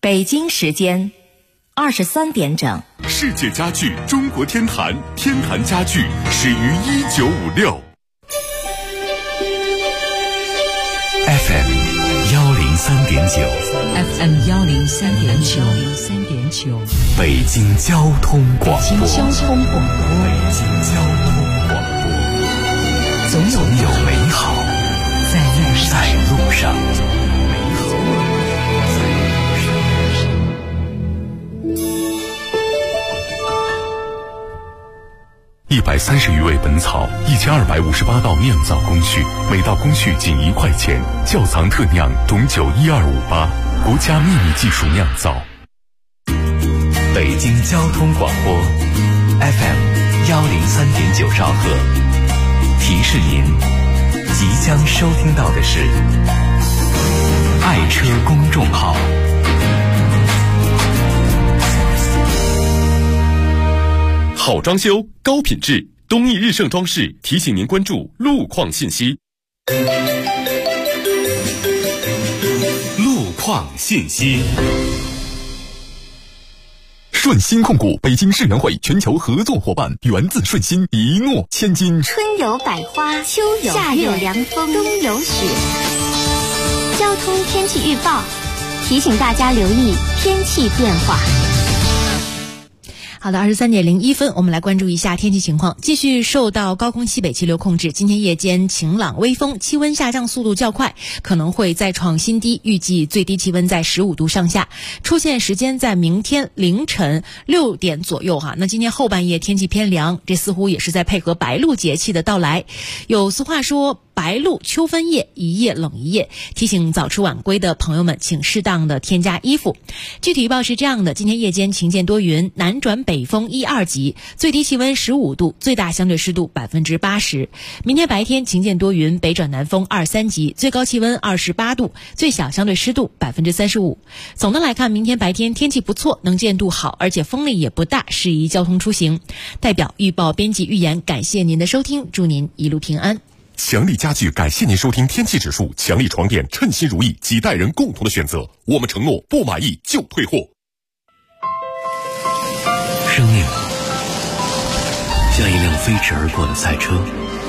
北京时间23点整。 世界家具中国天坛，天坛家具始于1956。FM 103.9，FM 103.9， 北京交通广播， 北京交通广播， 总有美好在路上。130余味本草，1258道酿造工序，每道工序仅1块钱。窖藏特酿董酒12588，国家秘密技术酿造。北京交通广播 FM 103.9兆赫，提示您即将收听到的是爱车公众号。好装修，高品质，东义日盛装饰提醒您关注路况信息。路况信息。顺鑫控股北京世园会全球合作伙伴，源自顺鑫，一诺千金。 春有百花，秋有夏有凉风，冬有雪。交通天气预报提醒大家留意天气变化。 好的，23:01，我们来关注一下天气情况。继续受到高空西北气流控制，今天夜间晴朗微风，气温下降速度较快，可能会再创新低，预计最低气温在15度上下，出现时间在明天凌晨6点左右哈。那今天后半夜天气偏凉，这似乎也是在配合白露节气的到来。有俗话说，白露秋分夜，一夜冷一夜，提醒早出晚归的朋友们请适当的添加衣服。具体预报是这样的，今天夜间晴间多云，南转北风1、2级，最低气温15度，最大相对湿度80%。明天白天晴间多云，北转南风2、3级，最高气温28度，最小相对湿度35%。总的来看，明天白天天气不错，能见度好，而且风力也不大，适宜交通出行。代表预报编辑预言，感谢您的收听，祝您一路平安。 强力家具感谢您收听天气指数，强力床垫称心如意，几代人共同的选择。我们承诺不满意就退货。 生命像一辆飞驰而过的赛车，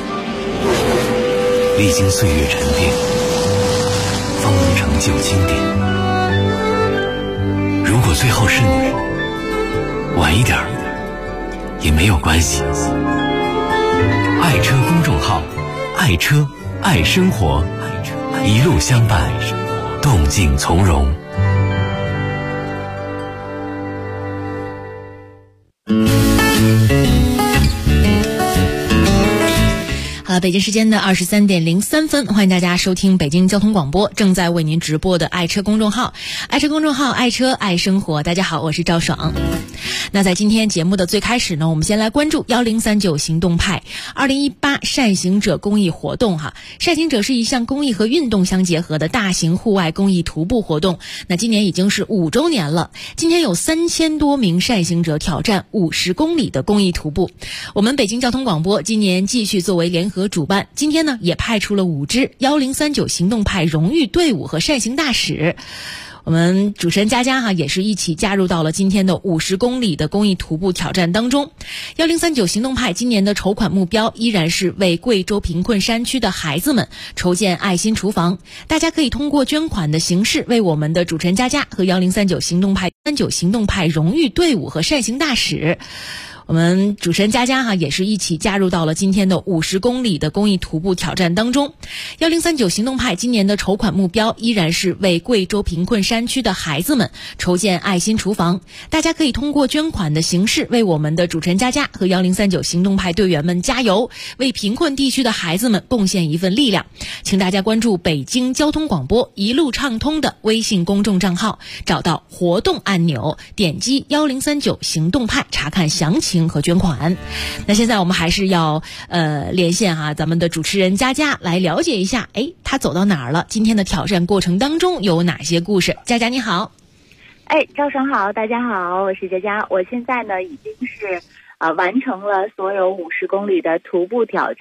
历经岁月沉淀，方能成就经典。如果最后是你，晚一点也没有关系。爱车公众号，爱车爱生活，一路相伴，动静从容。 好了，北京时间的23:03，欢迎大家收听北京交通广播正在为您直播的爱车公众号，爱车公众号，爱车爱生活。大家好，我是赵爽。那在今天节目的最开始呢，我们先来关注1039行动派2018善行者公益活动哈。善行者是一项公益和运动相结合的大型户外公益徒步活动，那今年已经是5周年了。今天有3000多名善行者挑战50公里的公益徒步。我们北京交通广播今年继续作为联合主办，今天呢也派出了5支1039行动派荣誉队伍和善行大使。我们主持人佳佳也是一起加入到了今天的50公里的公益徒步挑战当中。1039行动派今年的筹款目标依然是为贵州贫困山区的孩子们筹建爱心厨房。大家可以通过捐款的形式为我们的主持人佳佳和1039行动派荣誉队伍和善行大使。我们主持人佳佳也是一起加入到了今天的50公里的公益徒步挑战当中。1039行动派今年的筹款目标依然是为贵州贫困山区的孩子们筹建爱心厨房。大家可以通过捐款的形式为我们的主持人佳佳和1039行动派队员们加油，为贫困地区的孩子们贡献一份力量。请大家关注北京交通广播一路畅通的微信公众账号，找到活动按钮，点击1039行动派查看详情和捐款。那现在我们还是要连线咱们的主持人佳佳来了解一下，他走到哪儿了？今天的挑战过程当中有哪些故事？佳佳你好。 赵爽好，大家好，我是佳佳。我现在呢已经是完成了所有50公里的徒步挑战。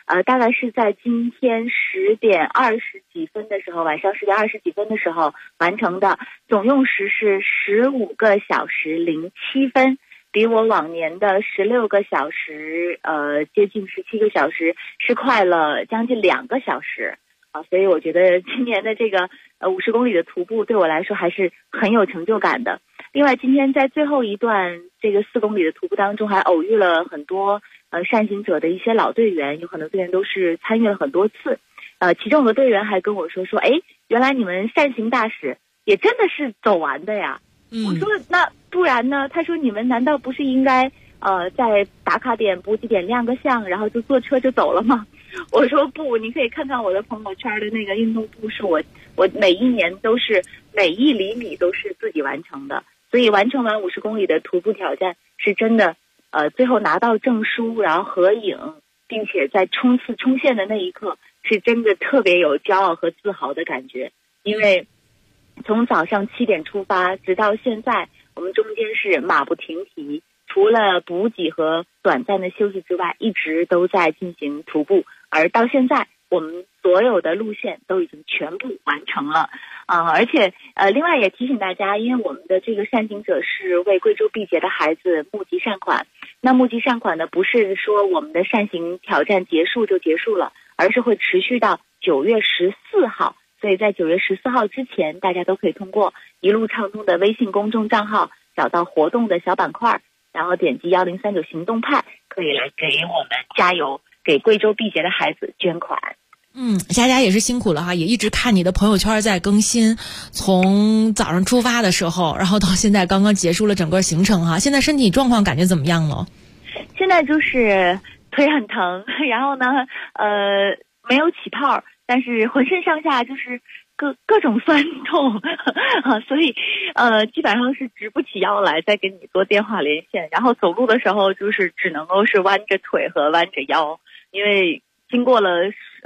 大概是在今天10点20几分的时候，晚上10点20几分的时候完成的，总用时是15个小时07分，比我往年的16个小时，接近17个小时是快了将近2个小时啊，所以我觉得今年的这个50公里的徒步对我来说还是很有成就感的。另外，今天在最后一段这个4公里的徒步当中，还偶遇了很多善行者的一些老队员，有很多队员都是参与了很多次。其中有个队员还跟我说，哎，原来你们善行大使也真的是走完的呀。我说那不然呢？他说你们难道不是应该在打卡点补给点亮个相，然后就坐车就走了吗？我说不，你可以看看我的朋友圈的那个运动步数，我每一年都是每1厘米都是自己完成的。所以完成完50公里的徒步挑战是真的，最后拿到证书，然后合影，并且在冲线的那一刻，是真的特别有骄傲和自豪的感觉。因为从早上7点出发，直到现在，我们中间是马不停蹄，除了补给和短暂的休息之外，一直都在进行徒步。而到现在，我们所有的路线都已经全部完成了。而且另外也提醒大家，因为我们的这个善行者是为贵州毕节的孩子募集善款，那募集善款呢，不是说我们的善行挑战结束就结束了，而是会持续到9月14号。所以在9月14号之前，大家都可以通过一路畅通的微信公众账号找到活动的小板块，然后点击1039行动派，可以来给我们加油，给贵州毕节的孩子捐款。 佳佳也是辛苦了哈，也一直看你的朋友圈在更新，从早上出发的时候，然后到现在刚刚结束了整个行程哈。现在身体状况感觉怎么样了？ 现在就是腿很疼，然后呢没有起泡，但是浑身上下就是各种酸痛所以基本上是直不起腰来再跟你做电话连线，然后走路的时候就是只能够是弯着腿和弯着腰，因为经过了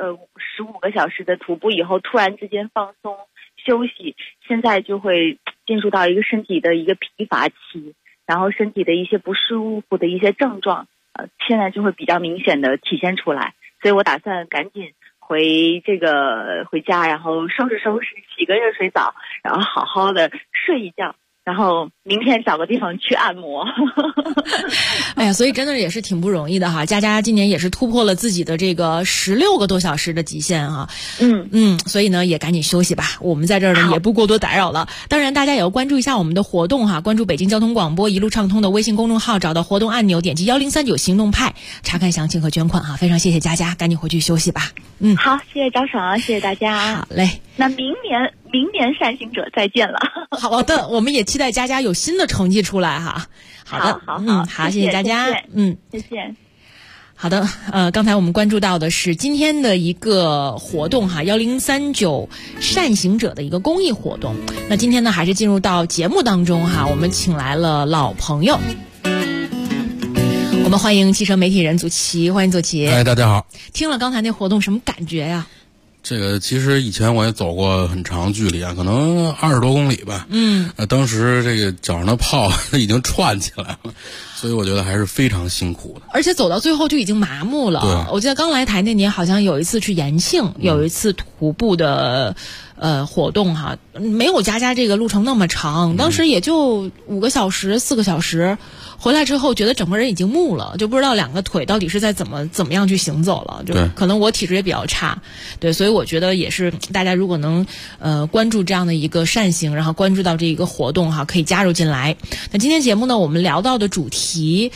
15个小时的徒步以后，突然之间放松休息，现在就会进入到一个身体的一个疲乏期，然后身体的一些不舒服的一些症状现在就会比较明显的体现出来，所以我打算赶紧回家，然后收拾洗个热水澡，然后好好的睡一觉，然后明天找个地方去按摩哎呀，所以真的也是挺不容易的哈。佳佳今年也是突破了自己的这个16个多小时的极限哈。所以呢也赶紧休息吧，我们在这儿呢也不过多打扰了。当然大家也要关注一下我们的活动哈，关注北京交通广播一路畅通的微信公众号，找到活动按钮，点击1039行动派查看详情和捐款哈。非常谢谢佳佳，赶紧回去休息吧。 好，谢谢张爽，谢谢大家。 好嘞， 那明年善行者再见了。 好的，我们也期待佳佳有新的成绩出来哈。好的，好，谢谢佳佳。 谢谢。 好的，刚才我们关注到的是今天的一个活动哈，1039善行者的一个公益活动。那今天呢，还是进入到节目当中哈，我们请来了老朋友，我们欢迎汽车媒体人祖奇，欢迎祖奇。 大家好。 听了刚才那活动什么感觉呀？ 这个其实以前我也走过很长距离啊，可能20多公里吧。当时这个脚上的泡已经串起来了，所以我觉得还是非常辛苦的。 而且走到最后就已经麻木了。我记得刚来台那年好像有一次去延庆，有一次徒步的活动哈，没有佳佳这个路程那么长，当时也就5个小时4个小时，回来之后觉得整个人已经木了，就不知道2个腿到底是在怎么样去行走了，就可能我体质也比较差，对，所以我觉得也是大家如果能关注这样的一个善行，然后关注到这一个活动哈，可以加入进来。那今天节目呢，我们聊到的主题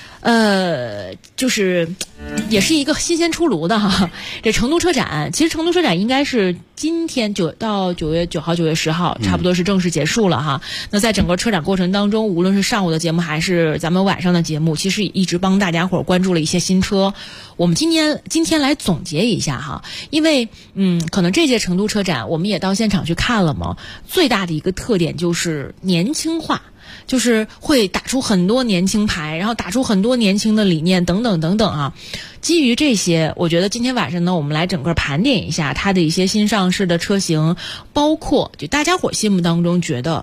就是也是一个新鲜出炉的哈，这成都车展，其实成都车展应该是今天到9月9号9月10号差不多是正式结束了哈。那在整个车展过程当中，无论是上午的节目还是咱们晚上的节目，其实一直帮大家伙关注了一些新车。我们今天来总结一下哈，因为可能这届成都车展我们也到现场去看了嘛，最大的一个特点就是年轻化，就是会打出很多年轻牌，然后打出很多年轻的理念等等等等啊。基于这些，我觉得今天晚上呢，我们来整个盘点一下它的一些新上市的车型，包括就大家伙心目当中觉得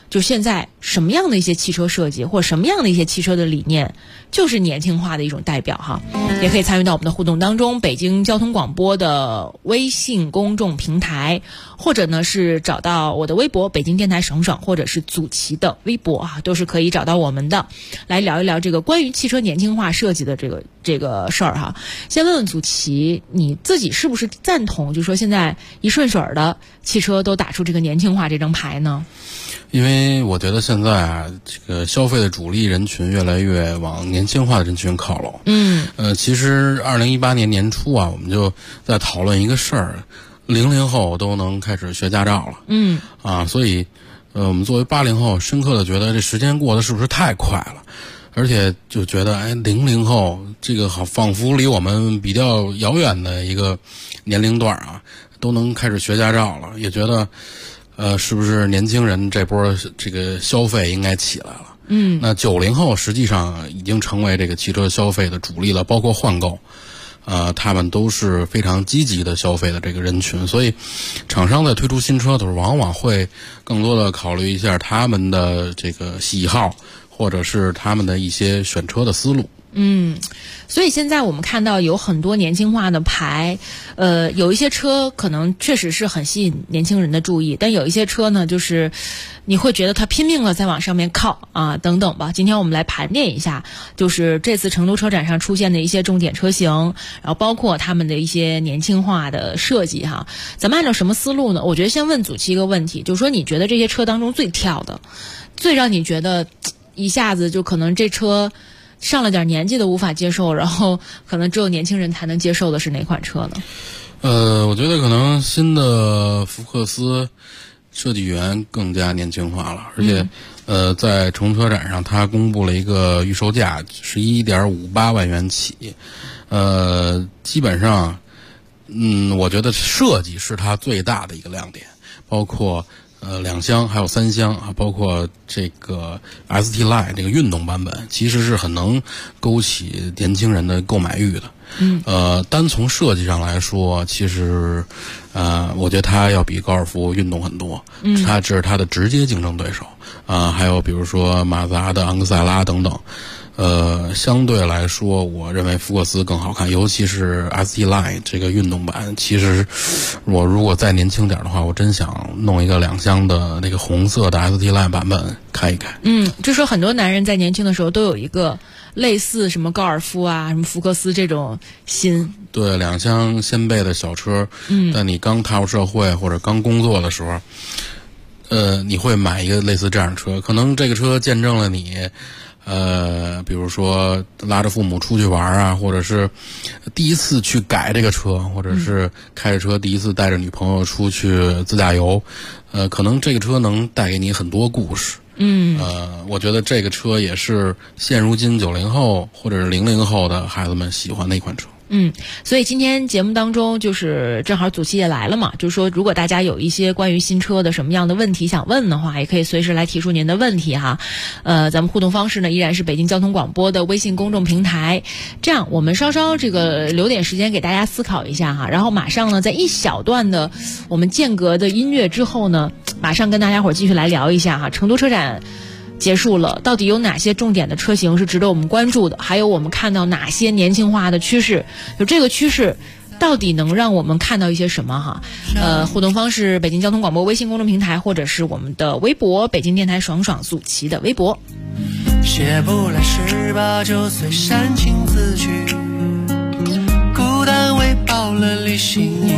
就现在什么样的一些汽车设计或者什么样的一些汽车的理念就是年轻化的一种代表哈。也可以参与到我们的互动当中，北京交通广播的微信公众平台，或者呢是找到我的微博北京电台爽爽，或者是祖奇的微博啊，都是可以找到我们的，来聊一聊这个关于汽车年轻化设计的这个事儿哈。先问问祖奇，你自己是不是赞同，就是说现在一顺水的汽车都打出这个年轻化这张牌呢？ 因为我觉得现在啊，这个消费的主力人群越来越往年轻化的人群靠拢。其实2018年年初啊，我们就在讨论一个事儿，00后都能开始学驾照了。所以我们作为80后，深刻的觉得这时间过得是不是太快了，而且就觉得00后这个好仿佛离我们比较遥远的一个年龄段啊，都能开始学驾照了，也觉得是不是年轻人这波这个消费应该起来了？那90后实际上已经成为这个汽车消费的主力了，包括换购，他们都是非常积极的消费的这个人群，所以厂商在推出新车的时候，往往会更多的考虑一下他们的这个喜好，或者是他们的一些选车的思路。 所以现在我们看到有很多年轻化的牌，有一些车可能确实是很吸引年轻人的注意，但有一些车呢，就是你会觉得它拼命了在往上面靠啊，等等吧。今天我们来盘点一下，就是这次成都车展上出现的一些重点车型，然后包括他们的一些年轻化的设计哈。咱们按照什么思路呢？我觉得先问祖奇一个问题，就是说你觉得这些车当中最跳的，最让你觉得一下子就可能这车上了点年纪都无法接受，然后可能只有年轻人才能接受的是哪款车呢？ 我觉得可能新的福克斯设计员更加年轻化了，而且在成都车展上，他公布了一个预售价是1.58万元起，基本上，我觉得设计是它最大的一个亮点，包括2厢还有3厢啊，包括这个 ST Line 这个运动版本，其实是很能勾起年轻人的购买欲的。单从设计上来说，其实我觉得它要比高尔夫运动很多，这是它的直接竞争对手还有比如说马自达的昂克赛拉等等。相对来说，我认为福克斯更好看，尤其是 ST Line 这个运动版。其实，我如果再年轻点的话，我真想弄一个2厢的那个红色的 ST Line 版本开一开。 就说很多男人在年轻的时候都有一个类似什么高尔夫啊、什么福克斯这种心。 对，2厢掀背的小车，但你刚踏入社会或者刚工作的时候，你会买一个类似这样的车，可能这个车见证了你。比如说拉着父母出去玩啊，或者是第一次去改这个车，或者是开着车第一次带着女朋友出去自驾游，可能这个车能带给你很多故事。我觉得这个车也是现如今90后或者是00后的孩子们喜欢的一款车。 所以今天节目当中就是正好祖奇也来了嘛，就是说如果大家有一些关于新车的什么样的问题想问的话，也可以随时来提出您的问题哈。咱们互动方式呢依然是北京交通广播的微信公众平台。这样我们稍稍这个留点时间给大家思考一下哈，然后马上呢在一小段的我们间隔的音乐之后呢，马上跟大家伙继续来聊一下哈，成都车展结束了，到底有哪些重点的车型是值得我们关注的？还有我们看到哪些年轻化的趋势？就这个趋势到底能让我们看到一些什么哈？互动方式北京交通广播微信公众平台，或者是我们的微博北京电台爽爽祖奇的微博。 写不来18、9岁煽情字句，孤单喂饱了理性瘾。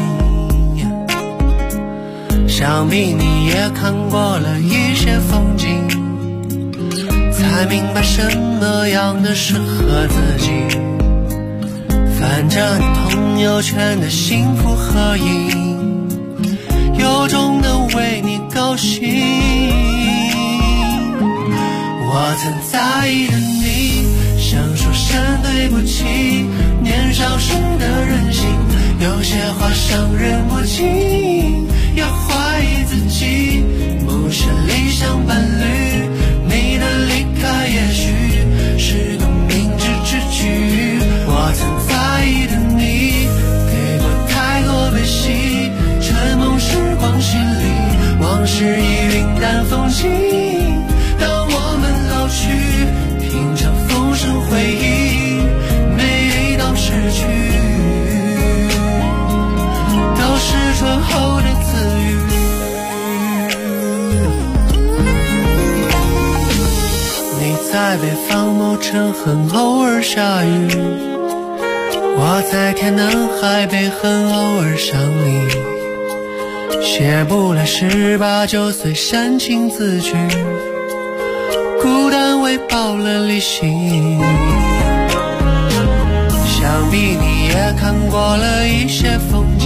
想必你也看过了一些风景，才明白什么样的适合自己。翻着你朋友圈的幸福合影，由衷的为你高兴。我曾在意的你，想说声对不起，年少时的任性，有些话伤人不轻，要怀疑自己，不是理想伴侣，你的离开也许是个明智之举。我曾在意的你，给过太多悲喜，沉梦时光洗礼，往事已云淡风轻。 北方某城很偶尔下雨，我在天南海北很偶尔想你，写不来18、19岁煽情字句，孤单喂饱了理性。想必你也看过了一些风景。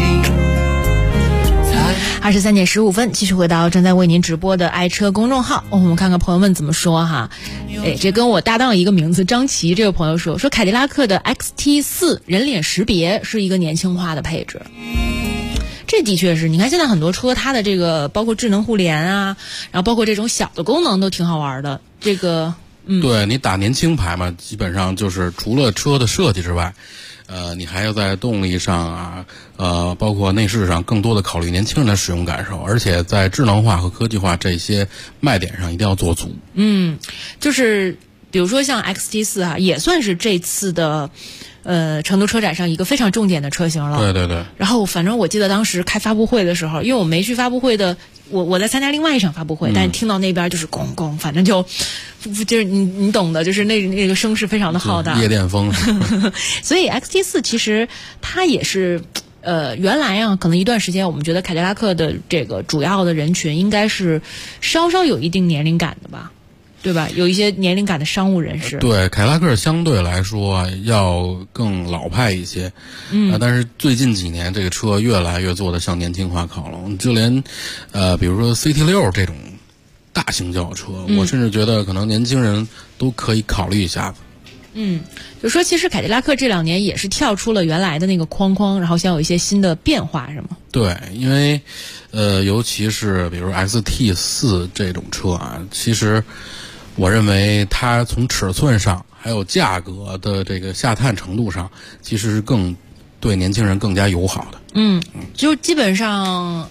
23点15分，继续回到正在为您直播的爱车公众号。我们看看朋友们怎么说哈。这跟我搭档一个名字张琪这个朋友说凯迪拉克的 XT4 人脸识别是一个年轻化的配置。这的确是，你看现在很多车它的这个包括智能互联啊，然后包括这种小的功能都挺好玩的。这个对，你打年轻牌嘛，基本上就是除了车的设计之外，你还要在动力上啊，包括内饰上更多的考虑年轻人的使用感受，而且在智能化和科技化这些卖点上一定要做足。 就是比如说像 XT4 啊，也算是这次的成都车展上一个非常重点的车型了。 对对对。然后反正我记得当时开发布会的时候，因为我没去发布会的，我在参加另外一场发布会，但是听到那边就是咣咣，反正就是你懂的，就是那个声势非常的浩大， 夜店风。 所以 XT4 其实它也是原来啊，可能一段时间我们觉得凯迪拉克的这个主要的人群应该是稍稍有一定年龄感的吧。对吧？有一些年龄感的商务人士。 对，凯迪拉克相对来说要更老派一些。但是最近几年这个车越来越做得向年轻化靠拢，就连比如说 CT6 这种大型轿车，我甚至觉得可能年轻人都可以考虑一下子。 就说其实凯迪拉克这2年也是跳出了原来的那个框框，然后想有一些新的变化，是吗？ 对，因为尤其是比如 XT4 这种车啊，其实我认为它从尺寸上还有价格的这个下探程度上，其实是更对年轻人更加友好的。 就基本上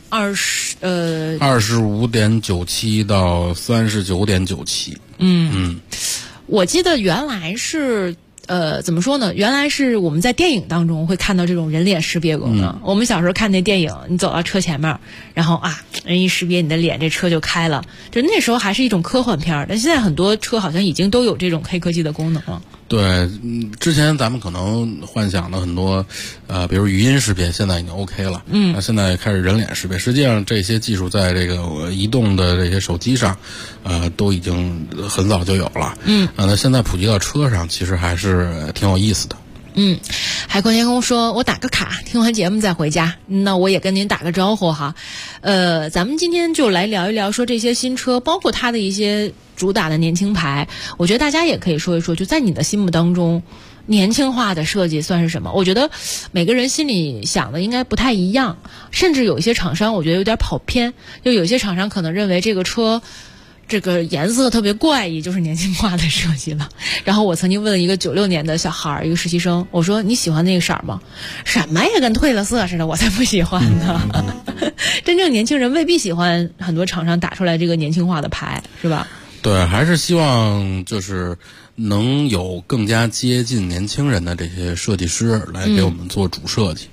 25.97到39.97。 我记得原来是怎么说呢？原来是我们在电影当中会看到这种人脸识别功能。我们小时候看那电影，你走到车前面，然后人一识别你的脸，这车就开了。就那时候还是一种科幻片，但现在很多车好像已经都有这种黑科技的功能了。 对，之前咱们可能幻想的很多，比如语音识别，现在已经 OK 了。那现在开始人脸识别，实际上这些技术在这个移动的这些手机上，都已经很早就有了。那现在普及到车上，其实还是挺有意思的。 海阔天空说我打个卡，听完节目再回家。那我也跟您打个招呼哈。咱们今天就来聊一聊说这些新车，包括它的一些主打的年轻牌，我觉得大家也可以说一说，就在你的心目当中年轻化的设计算是什么？我觉得每个人心里想的应该不太一样，甚至有一些厂商我觉得有点跑偏，就有些厂商可能认为这个车这个颜色特别怪异，就是年轻化的设计了。然后我曾经问了一个96年的小孩，一个实习生，我说你喜欢那个色吗？什么也跟褪了色似的，我才不喜欢呢。真正年轻人未必喜欢很多厂商打出来这个年轻化的牌，是吧？ 对，还是希望就是能有更加接近年轻人的这些设计师来给我们做主设计。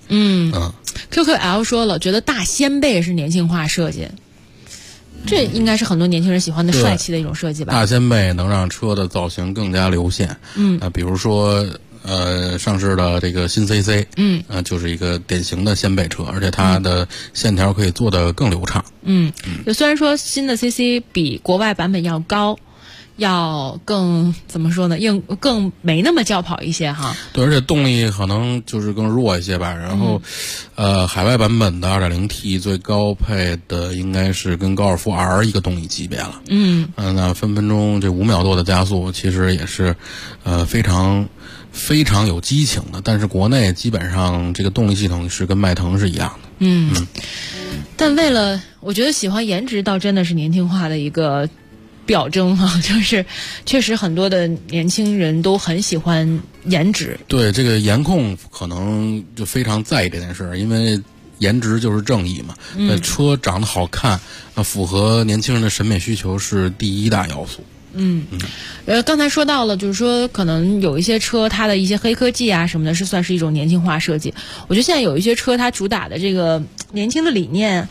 QQL 说了，觉得大掀背是年轻化设计。这应该是很多年轻人喜欢的帅气的一种设计吧。 大掀背能让车的造型更加流线。比如说上市的这个新 CC，就是一个典型的掀背车，而且它的线条可以做得更流畅。 就虽然说新的 CC 比国外版本要高，要更怎么说呢？更没那么轿跑一些哈。 对，而且动力可能就是更弱一些吧。然后，海外版本的 2.0T 最高配的应该是跟高尔夫 R 一个动力级别了。那分分钟这5秒多的加速，其实也是非常非常有激情的。但是国内基本上这个动力系统是跟迈腾是一样的。 但为了我觉得喜欢颜值倒真的是年轻化的一个表征哈，就是确实很多的年轻人都很喜欢颜值。 对，这个颜控可能就非常在意这件事，因为颜值就是正义嘛。车长得好看，符合年轻人的审美需求是第一大要素。 刚才说到了，就是说可能有一些车它的一些黑科技啊什么的，是算是一种年轻化设计。我觉得现在有一些车它主打的这个年轻的理念，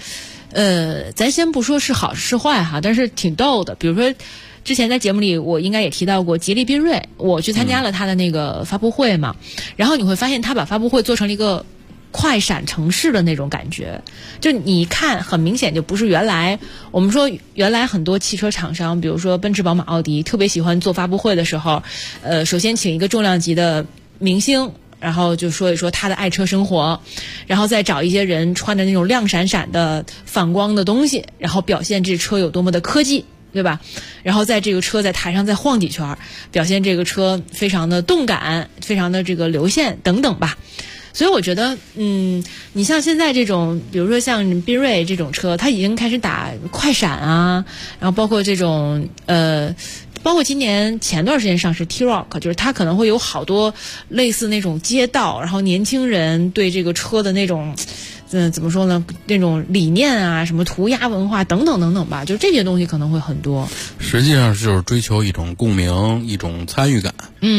咱先不说是好是坏哈，但是挺逗的。比如说，之前在节目里我应该也提到过吉利缤瑞，我去参加了他的那个发布会嘛，然后你会发现他把发布会做成了一个快闪城市的那种感觉，就你看很明显就不是原来我们说原来很多汽车厂商，比如说奔驰、宝马、奥迪，特别喜欢做发布会的时候，首先请一个重量级的明星。然后就说一说他的爱车生活，然后再找一些人穿着那种亮闪闪的反光的东西，然后表现这车有多么的科技，对吧？然后在这个车在台上再晃几圈，表现这个车非常的动感，非常的这个流线等等吧。所以我觉得，你像现在这种，比如说像缤瑞这种车，它已经开始打快闪啊，然后包括这种包括今年前段时间上市 T-Roc， 就是它可能会有好多类似那种街道，然后年轻人对这个车的那种，怎么说呢？那种理念啊，什么涂鸦文化等等等等吧，就这些东西可能会很多。 实际上就是追求一种共鸣，一种参与感。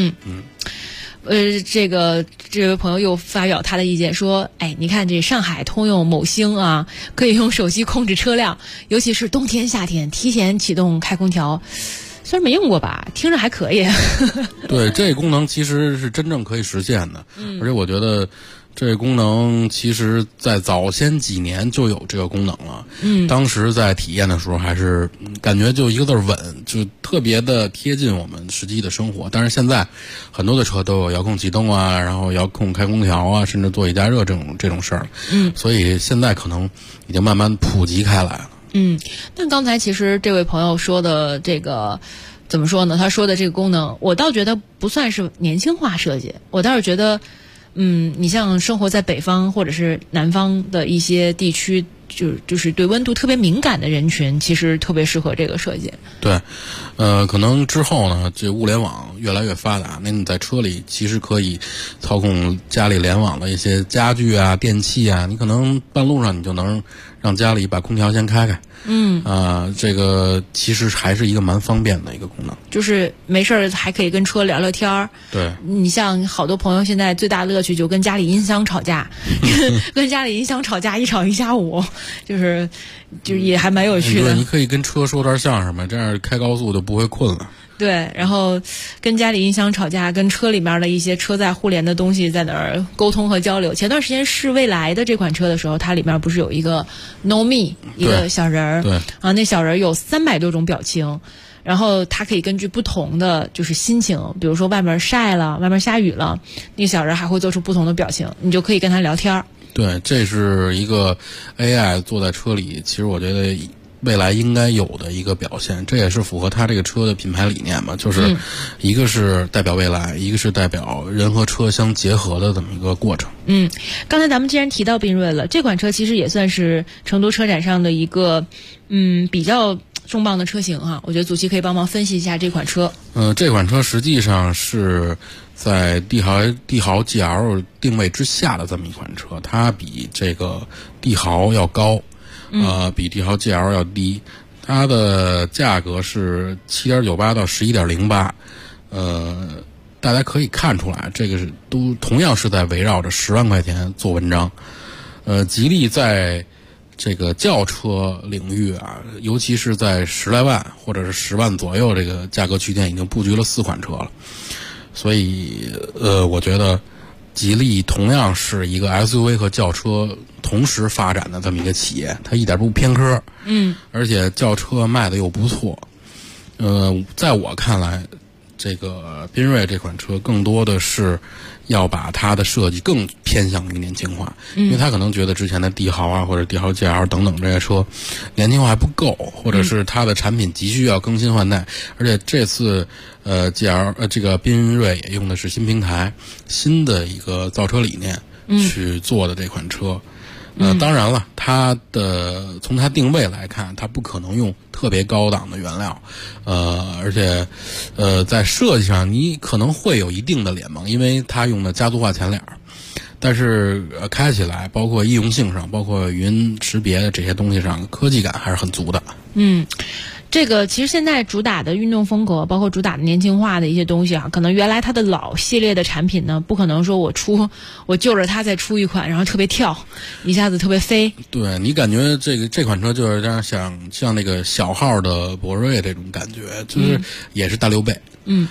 这位朋友又发表他的意见说，你看这上海通用某星啊，可以用手机控制车辆，尤其是冬天夏天提前启动开空调。虽然没用过吧，听着还可以。 对，这个功能其实是真正可以实现的，而且我觉得这个功能其实在早先几年就有这个功能了。当时在体验的时候还是感觉就一个字稳，就特别的贴近我们实际的生活。但是现在很多的车都有遥控启动啊，然后遥控开空调啊，甚至座椅加热这种事儿。所以现在可能已经慢慢普及开来了。 但刚才其实这位朋友说的这个怎么说呢？他说的这个功能，我倒觉得不算是年轻化设计，我倒是觉得，你像生活在北方或者是南方的一些地区，就是对温度特别敏感的人群，其实特别适合这个设计。 对，可能之后呢，这物联网越来越发达，那你在车里其实可以操控家里联网的一些家具啊、电器啊，你可能半路上你就能让家里把空调先开开。这个其实还是一个蛮方便的一个功能， 就是没事儿还可以跟车聊聊天儿。 对， 你像好多朋友现在最大乐趣就跟家里音箱吵架，跟家里音箱吵架一吵一下午，就是也还蛮有趣的。 你可以跟车说段相声嘛，这样开高速就不会困了。 对，然后跟家里音箱吵架，跟车里面的一些车载互联的东西在那儿沟通和交流。前段时间试蔚来的这款车的时候，它里面不是有一个 Know Me 一个小人儿， 对啊，那小人有300多种表情，然后它可以根据不同的就是心情，比如说外面晒了，外面下雨了，那小人还会做出不同的表情，你就可以跟他聊天。 对，这是一个 AI 坐在车里，其实我觉得未来应该有的一个表现，这也是符合它这个车的品牌理念嘛，就是一个是代表未来，一个是代表人和车相结合的这么一个过程。 刚才咱们既然提到缤瑞了，这款车其实也算是成都车展上的一个比较重磅的车型哈，我觉得祖熹可以帮忙分析一下这款车。 这款车实际上是在帝豪 GL 定位之下的这么一款车，它比这个帝豪要高。比帝豪 GL 要低，它的价格是 7.98 到 11.08，大家可以看出来，这个是都同样是在围绕着10万块钱做文章。吉利在这个轿车领域啊，尤其是在10来万或者是10万左右这个价格区间，已经布局了4款车了。所以我觉得吉利同样是一个 SUV 和轿车同时发展的这么一个企业，它一点不偏科。而且轿车卖的又不错。在我看来，这个缤瑞这款车更多的是要把它的设计更偏向于年轻化，因为他可能觉得之前的帝豪啊或者帝豪 GL 等等这些车年轻化还不够，或者是它的产品急需要更新换代。而且这次GL 这个缤瑞也用的是新平台，新的一个造车理念去做的这款车。当然了，从它定位来看，它不可能用特别高档的原料，而且在设计上你可能会有一定的脸盲，因为它用的家族化前脸，但是开起来包括易用性上，包括语音识别的这些东西上，科技感还是很足的。 这个其实现在主打的运动风格，包括主打的年轻化的一些东西啊，可能原来它的老系列的产品呢，不可能说我就着它再出一款，然后特别跳，一下子特别飞。对， 你感觉这款车就是像那个小号的博瑞这种感觉，就是也是大溜背。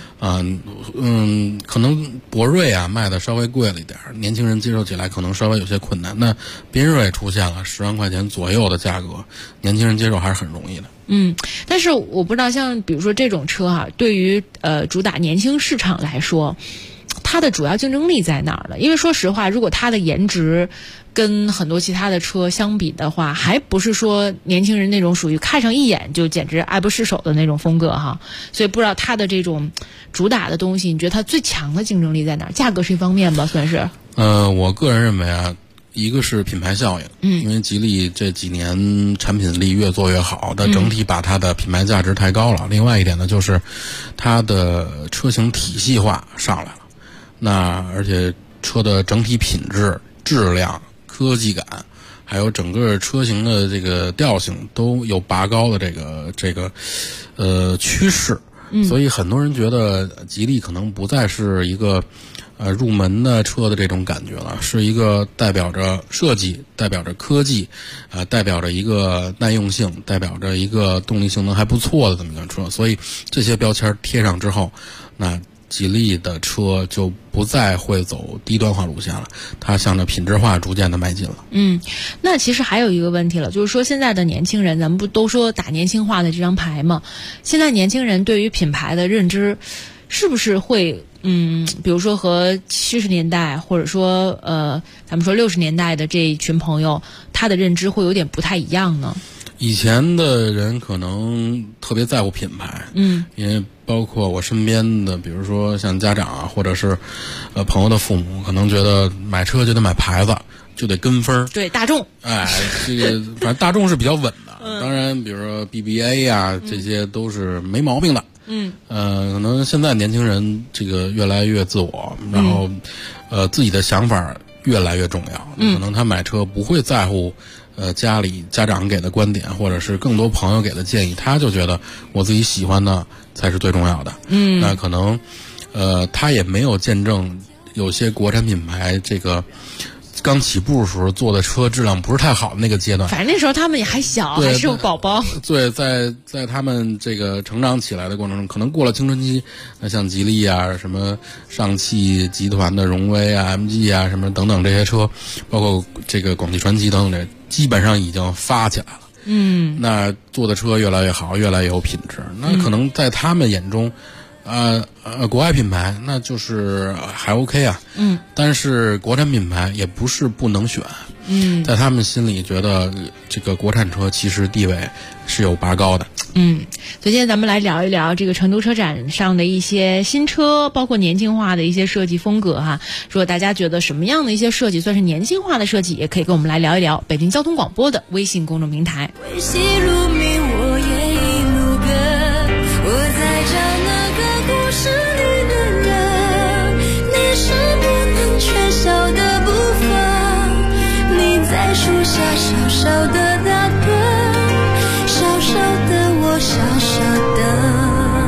可能博瑞啊卖的稍微贵了一点，年轻人接受起来可能稍微有些困难。那缤瑞出现了10万块钱左右的价格，年轻人接受还是很容易的。 但是我不知道，像比如说这种车啊，对于主打年轻市场来说，它的主要竞争力在哪儿呢？因为说实话，如果它的颜值跟很多其他的车相比的话，还不是说年轻人那种属于看上一眼就简直爱不释手的那种风格哈。所以不知道它的这种主打的东西，你觉得它最强的竞争力在哪儿？价格是一方面吧，算是。 我个人认为啊，一个是品牌效应，因为吉利这几年产品力越做越好，它整体把它的品牌价值抬高了。另外一点呢，就是它的车型体系化上来了，那而且车的整体品质、质量、科技感，还有整个车型的这个调性都有拔高的这个趋势。所以很多人觉得吉利可能不再是一个入门的车的这种感觉了，是一个代表着设计、代表着科技，代表着一个耐用性，代表着一个动力性能还不错的这么一个车。所以这些标签贴上之后，那吉利的车就不再会走低端化路线了，它向着品质化逐渐的迈进了。 那其实还有一个问题了，就是说现在的年轻人，咱们不都说打年轻化的这张牌吗？现在年轻人对于品牌的认知是不是会比如说和70年代或者说咱们说60年代的这一群朋友，他的认知会有点不太一样呢？ 以前的人可能特别在乎品牌，因为包括我身边的，比如说像家长啊，或者是朋友的父母，可能觉得买车就得买牌子，就得跟风。 对，大众。 这个反正大众是比较稳的。当然，比如说 BBA 呀，这些都是没毛病的。可能现在年轻人这个越来越自我，然后自己的想法越来越重要。可能他买车不会在乎家里家长给的观点，或者是更多朋友给的建议，他就觉得我自己喜欢的才是最重要的。那可能他也没有见证有些国产品牌这个刚起步的时候做的车质量不是太好的那个阶段。 反正那时候他们也还小，还是有宝宝。 对，在他们这个成长起来的过程中，可能过了青春期，像吉利啊、什么上汽集团的荣威啊、MG 啊、什么等等这些车，包括这个广汽传祺等等，基本上已经发起来了。那做的车越来越好，越来越有品质。那可能在他们眼中，国外品牌那就是还 OK 啊。但是国产品牌也不是不能选。在他们心里觉得这个国产车其实地位是有拔高的。 所以今天咱们来聊一聊这个成都车展上的一些新车，包括年轻化的一些设计风格哈。如果大家觉得什么样的一些设计算是年轻化的设计，也可以跟我们来聊一聊。北京交通广播的微信公众平台。 微细如明，我也一怒歌，我在找那个故事里的人，你是不能缺少的部分，你在树下小小的打盹，小小的我小小的。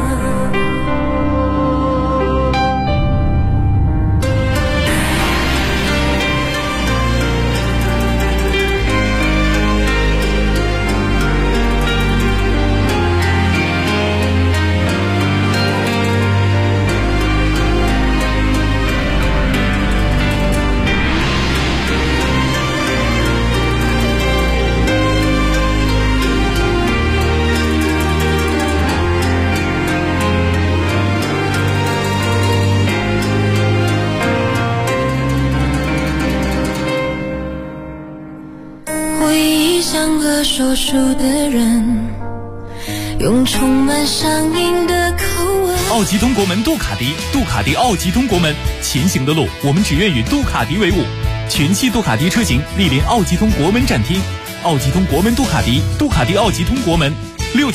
像个说书的人，用充满上瘾的口吻。 奥吉通国门杜卡迪，杜卡迪奥吉通国门，前行的路我们只愿与杜卡迪为伍。全系杜卡迪车型莅临奥吉通国门展厅，奥吉通国门杜卡迪，杜卡迪奥吉通国门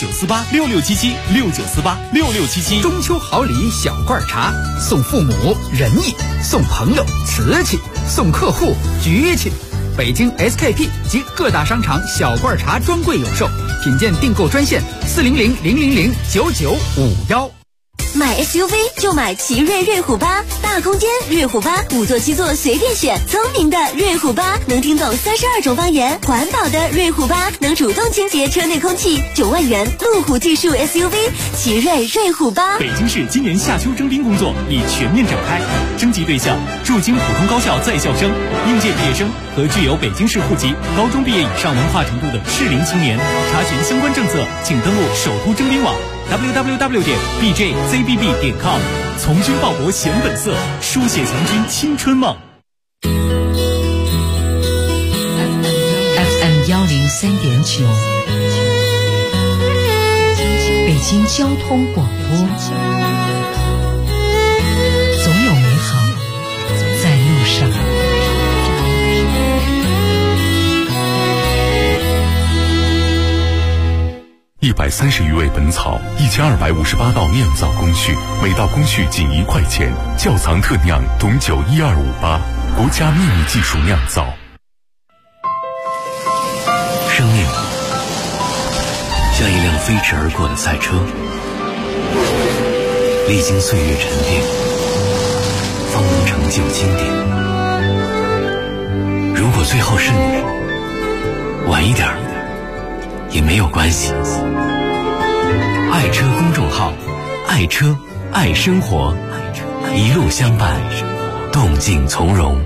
，69486677，69486677。 中秋好礼小罐茶，送父母仁义，送朋友瓷器，送客户局气。 北京 SKP 及各大商场小罐茶专柜有售，品鉴订购专线400-000-9951。 买 SUV 就买奇瑞瑞虎8，大空间瑞虎8，5座7座随便选，聪明的瑞虎8能听懂32种方言，环保的瑞虎8能主动清洁车内空气，9万元路虎技术 SUV 奇瑞瑞虎8。 北京市今年夏秋征兵工作已全面展开，征集对象驻京普通高校在校生、应届毕业生和具有北京市户籍、高中毕业以上文化程度的适龄青年。查询相关政策，请登录首都征兵网www.bjzbb.com， 从军报国显本色，书写从军青春梦。 FM 103.9，北京交通广播，总有美好在路上。 130余味本草，1258道酿造工序，每道工序仅1块钱，窖藏特酿董酒12588，国家秘密技术酿造。 生命像一辆飞驰而过的赛车，历经岁月沉淀，方能成就经典。如果最后是你，晚一点也没有关系。爱车公众号，爱车爱生活，一路相伴，动静从容。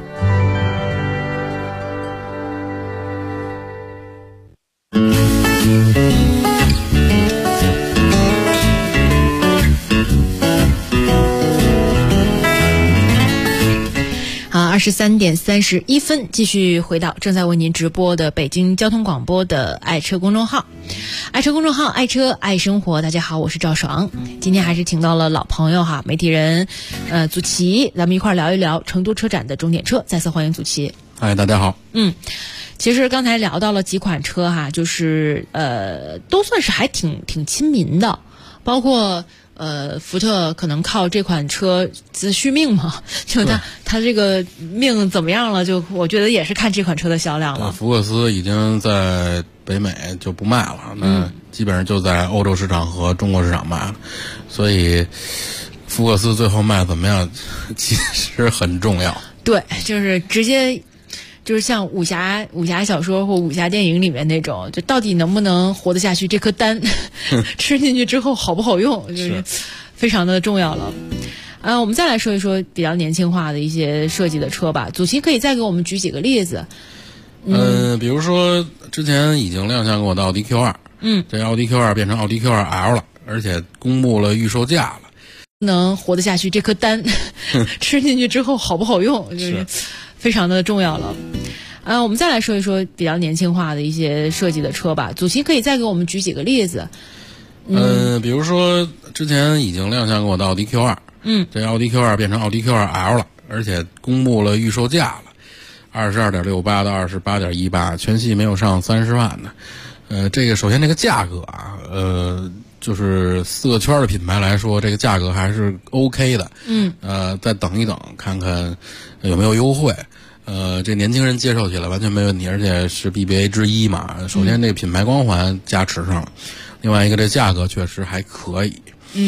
23点31分，继续回到正在为您直播的北京交通广播的爱车公众号，爱车公众号，爱车爱生活。大家好，我是赵爽，今天还是请到了老朋友哈，媒体人祖奇，咱们一块聊一聊成都车展的重点车。再次欢迎祖奇。 嗨，大家好。 其实刚才聊到了几款车哈，就是都算是还挺亲民的，包括福特可能靠这款车自续命嘛，就它这个命怎么样了，就我觉得也是看这款车的销量了。 福克斯已经在北美就不卖了，那基本上就在欧洲市场和中国市场卖了，所以福克斯最后卖怎么样其实很重要。 对，就是直接就是像武侠小说或武侠电影里面那种，就到底能不能活得下去这颗丹吃进去之后好不好用，就是非常的重要了。我们再来说一说比较年轻化的一些设计的车吧。祖奇可以再给我们举几个例子。 比如说之前已经亮相过的奥迪 Q2，这奥迪 Q2 变成奥迪 Q2L 了，而且公布了预售价了。 能活得下去这颗丹吃进去之后好不好用，就是非常的重要了。我们再来说一说比较年轻化的一些设计的车吧。祖奇可以再给我们举几个例子。 比如说之前已经亮相过的奥迪 Q2，这奥迪 Q2 变成奥迪 Q2L 了，而且公布了预售价了，22.68到28.18，全系没有上30万的。这个首先这个价格啊，就是4个圈的品牌来说，这个价格还是 OK 的。再等一等，看看有没有优惠。这年轻人接受起来完全没问题，而且是 BBA 之一嘛。首先这个品牌光环加持上了，另外一个这价格确实还可以。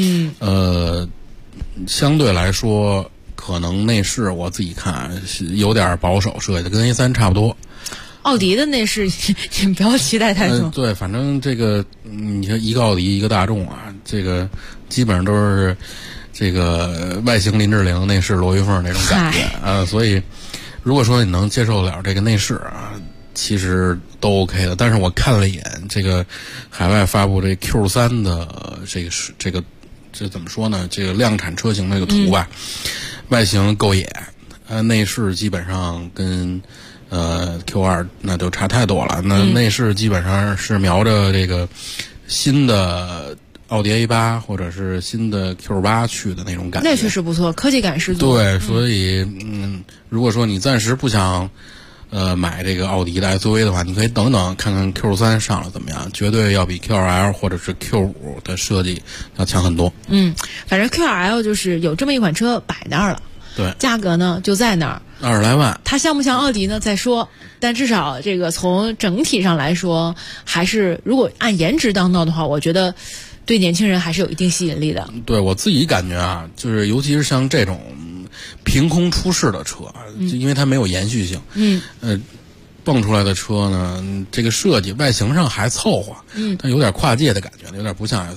相对来说，可能内饰我自己看是有点保守设计的，跟 A3 差不多。 奥迪的内饰你不要期待太多。 对，反正这个你看一个奥迪一个大众啊，这个基本上都是这个外形林志玲，内饰罗玉凤那种感觉啊，所以如果说你能接受得了这个内饰啊，其实都 OK 的。但是我看了一眼这个海外发布这 Q3 的这怎么说呢？这个量产车型这个图吧，外形够野，内饰基本上跟Q2 那就差太多了。那内饰基本上是瞄着这个新的奥迪 A8 或者是新的 Q8 去的那种感觉。 那确实不错，科技感十足。 对，所以如果说你暂时不想买这个奥迪的 SUV 的话，你可以等等看看 Q3 上了怎么样，绝对要比 Q2L 或者是 Q5 的设计要强很多。 反正 Q2L 就是有这么一款车摆那儿了。 对， 价格呢就在那儿 ，20来万。 它像不像奥迪呢？再说，但至少这个从整体上来说，还是如果按颜值当道的话，我觉得对年轻人还是有一定吸引力的。 对我自己感觉啊，就是尤其是像这种凭空出世的车，就因为它没有延续性，蹦出来的车呢，这个设计外形上还凑合，但有点跨界的感觉，有点不像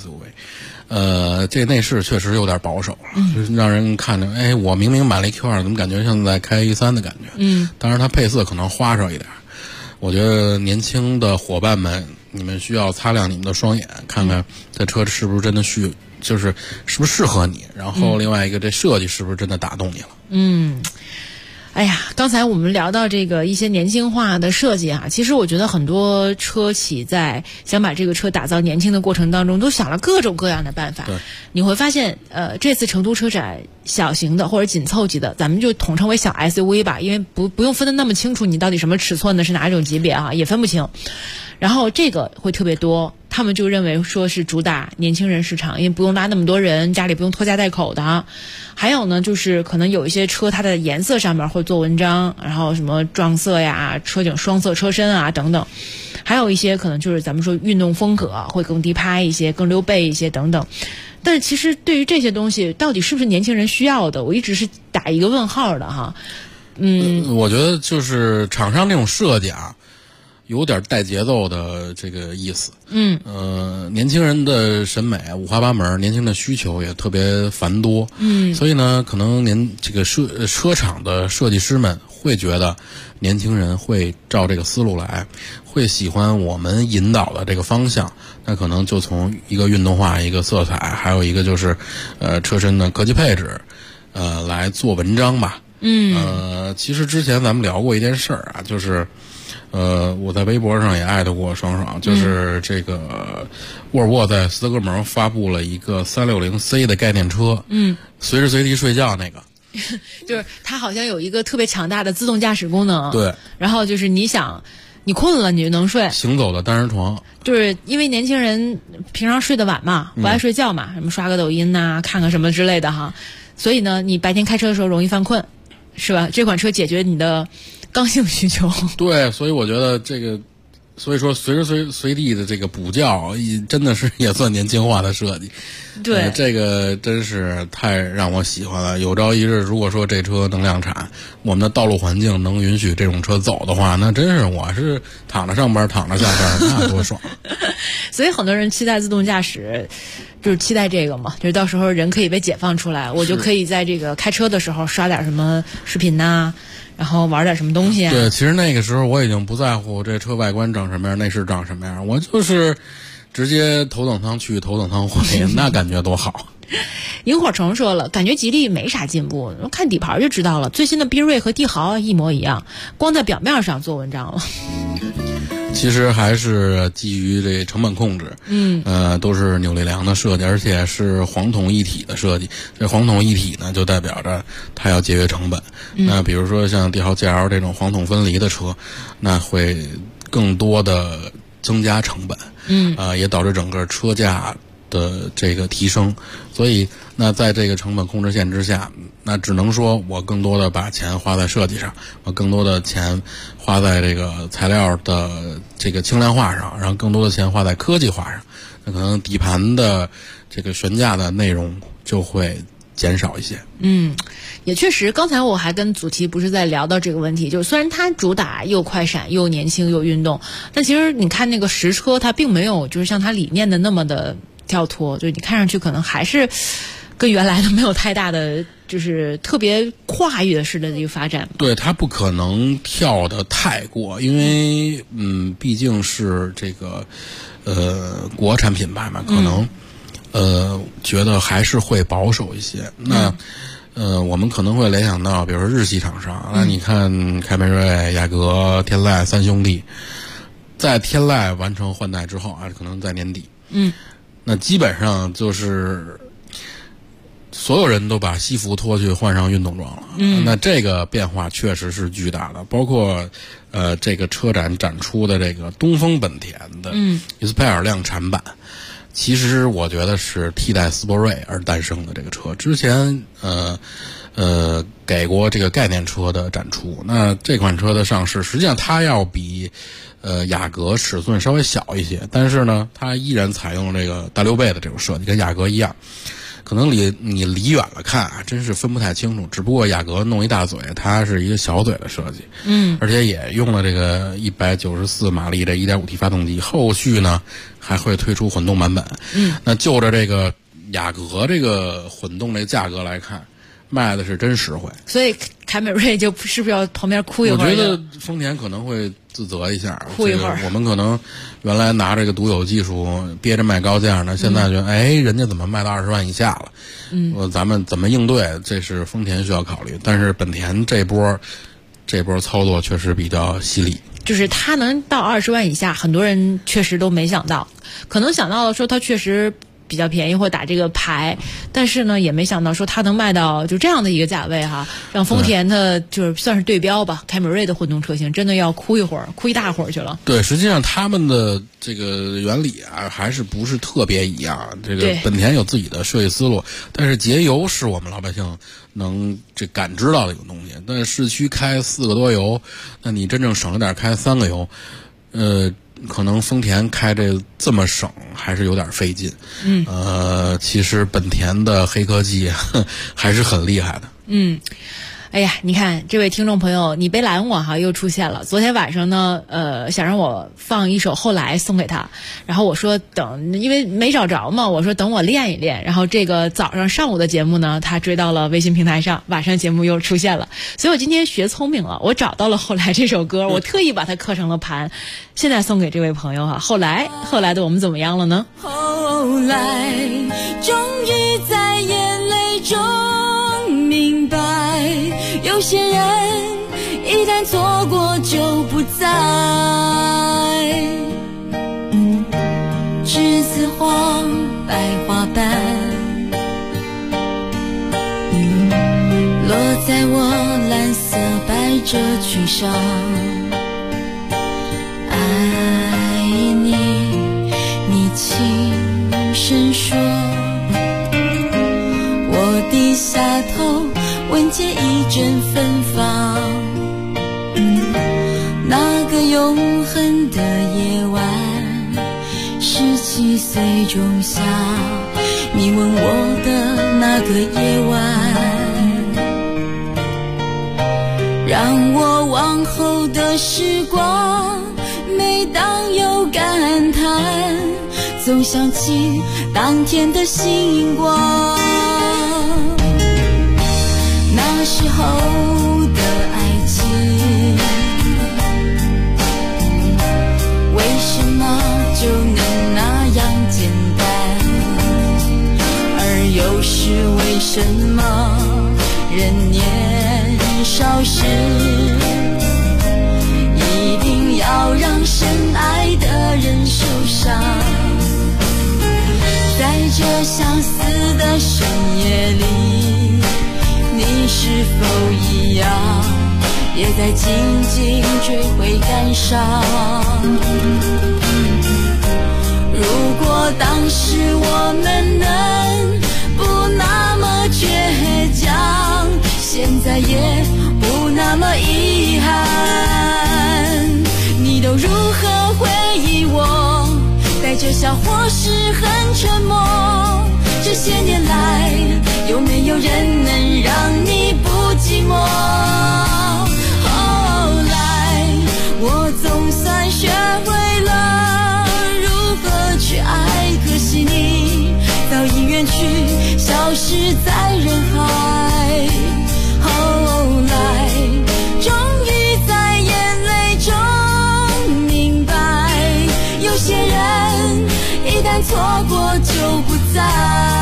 SUV。这内饰确实有点保守了，就是让人看着，哎，我明明买了一 Q2，怎么感觉像在开 A3 的感觉？当然它配色可能花哨一点。我觉得年轻的伙伴们，你们需要擦亮你们的双眼，看看这车是不是真的就是是不是适合你，然后另外一个这设计是不是真的打动你了？ 哎呀，刚才我们聊到这个一些年轻化的设计啊，其实我觉得很多车企在想把这个车打造年轻的过程当中，都想了各种各样的办法。 对， 你会发现，这次成都车展小型的或者紧凑级的，咱们就统称为小 SUV 吧，因为不用分得那么清楚，你到底什么尺寸的是哪种级别啊，也分不清。然后这个会特别多，他们就认为说是主打年轻人市场，因为不用拉那么多人，家里不用拖家带口的。还有呢，就是可能有一些车它的颜色上面会做文章，然后什么撞色呀、车顶双色车身啊等等。还有一些可能就是咱们说运动风格会更低趴一些，更溜背一些等等。但是其实对于这些东西到底是不是年轻人需要的，我一直是打一个问号的哈。 我觉得就是厂商这种设计啊，有点带节奏的这个意思。年轻人的审美五花八门，年轻的需求也特别繁多。所以呢，可能这个车厂的设计师们会觉得年轻人会照这个思路来，会喜欢我们引导的这个方向。那可能就从一个运动化、一个色彩，还有一个就是车身的科技配置，来做文章吧。其实之前咱们聊过一件事儿啊，就是我在微博上也艾特过爽爽，就是这个沃尔沃在斯德哥尔摩发布了一个360C 的概念车，随时随地睡觉那个， 就是它好像有一个特别强大的自动驾驶功能， 对， 然后就是你困了你就能睡， 行走的单人床， 就是因为年轻人平常睡得晚嘛，不爱睡觉嘛，什么刷个抖音呐、看看什么之类的哈，所以呢，你白天开车的时候容易犯困，是吧？这款车解决你的刚性需求。 对，所以我觉得这个，所以说随时随地的这个补觉，真的是也算年轻化的设计。 对， 这个真是太让我喜欢了。有朝一日，如果说这车能量产，我们的道路环境能允许这种车走的话，那真是我是躺着上班，躺着下班，那多爽。 所以很多人期待自动驾驶，就是期待这个嘛，就是到时候人可以被解放出来，我就可以在这个开车的时候刷点什么视频呐、然后玩点什么东西啊。 对，其实那个时候我已经不在乎这车外观长什么样，内饰长什么样，我就是直接头等舱去头等舱回，那感觉多好。 萤火虫说了，感觉吉利没啥进步，看底盘就知道了，最新的缤瑞和帝豪一模一样，光在表面上做文章了。 其实还是基于这成本控制，都是扭力梁的设计，而且是黄铜一体的设计。这黄铜一体呢，就代表着它要节约成本。那比如说像帝豪 GL 这种黄铜分离的车，那会更多的增加成本，也导致整个车价的这个提升。所以那在这个成本控制线之下，那只能说我更多的把钱花在设计上，我更多的钱花在这个材料的这个轻量化上，然后更多的钱花在科技化上，那可能底盘的这个悬架的内容就会减少一些。 也确实，刚才我还跟祖奇不是在聊到这个问题，就是虽然它主打又快闪又年轻又运动，但其实你看那个实车，它并没有就是像它理念的那么的跳脱，就是你看上去可能还是跟原来的没有太大的就是特别跨越式的一个发展。 对，它不可能跳得太过，因为毕竟是这个国产品牌嘛，可能觉得还是会保守一些。那我们可能会联想到比如说日系厂商，那你看凯美瑞、雅阁、天籁三兄弟，在天籁完成换代之后啊，可能在年底，那基本上就是所有人都把西服脱去换上运动装了，那这个变化确实是巨大的。包括这个车展展出的这个东风本田的Inspire 量产版， 其实我觉得是替代斯铂瑞而诞生的这个车。之前给过这个概念车的展出，那这款车的上市，实际上它要比雅阁尺寸稍微小一些，但是呢，它依然采用了这个大溜背的这种设计，跟雅阁一样。可能你离远了看啊，真是分不太清楚。只不过雅阁弄一大嘴，它是一个小嘴的设计，而且也用了这个194马力的 1.5T 发动机。后续呢还会推出混动版本。那就着这个雅阁这个混动这个价格来看，卖的是真实惠。 所以凯美瑞就是不是要旁边哭一会儿？ 我觉得丰田可能会自责一下， 哭一会儿。 我们可能原来拿这个独有技术憋着卖高价呢，现在觉得人家怎么卖到20万以下了？咱们怎么应对？这是丰田需要考虑。但是本田这波操作确实比较犀利。 就是它能到20万以下，很多人确实都没想到，可能想到了说它确实比较便宜或打这个牌，但是呢也没想到说它能卖到就这样的一个价位哈，让丰田的就是算是对标吧，凯美瑞的混动车型真的要哭一会儿，哭一大会儿去了。 对，实际上他们的这个原理啊还是不是特别一样。这个本田有自己的设计思路，但是节油是我们老百姓能感知到的一个东西。但是市区开4个多油，那你真正省着点开3个油，可能丰田开这么省还是有点费劲。其实本田的黑科技还是很厉害的。 哎呀，你看这位听众朋友，你别拦我哈，又出现了。昨天晚上呢，想让我放一首《后来》送给他，然后我说等，因为没找着嘛，我说等我练一练。然后这个上午的节目呢，他追到了微信平台上，晚上节目又出现了，所以我今天学聪明了，我找到了《后来》这首歌，我特意把它刻成了盘，现在送给这位朋友哈。后来的我们怎么样了呢？ 后来，终于在眼泪中明白，有些人一旦错过就不再。栀子花白花瓣，落在我蓝色百褶裙上。爱你，你轻声说，我低下头闻见一阵芬芳。那个永恒的夜晚，17岁仲夏，你吻我的那个夜晚，让我往后的时光，每当有感叹，总想起当天的星光。那时候的爱情，为什么就能那样简单？而又是为什么人年少时，一定要让深爱的人受伤？在这相似的深夜里，你是否一样，也在静静追悔感伤？如果当时我们能不那么倔强，现在也不那么遗憾。你都如何回忆我？带着笑或是很沉默。这些年来，有没有人能让你不寂寞？后来，我总算学会了如何去爱，可惜你早已远去，消失在人海。后来，终于在眼泪中明白，有些人一旦错过就不再。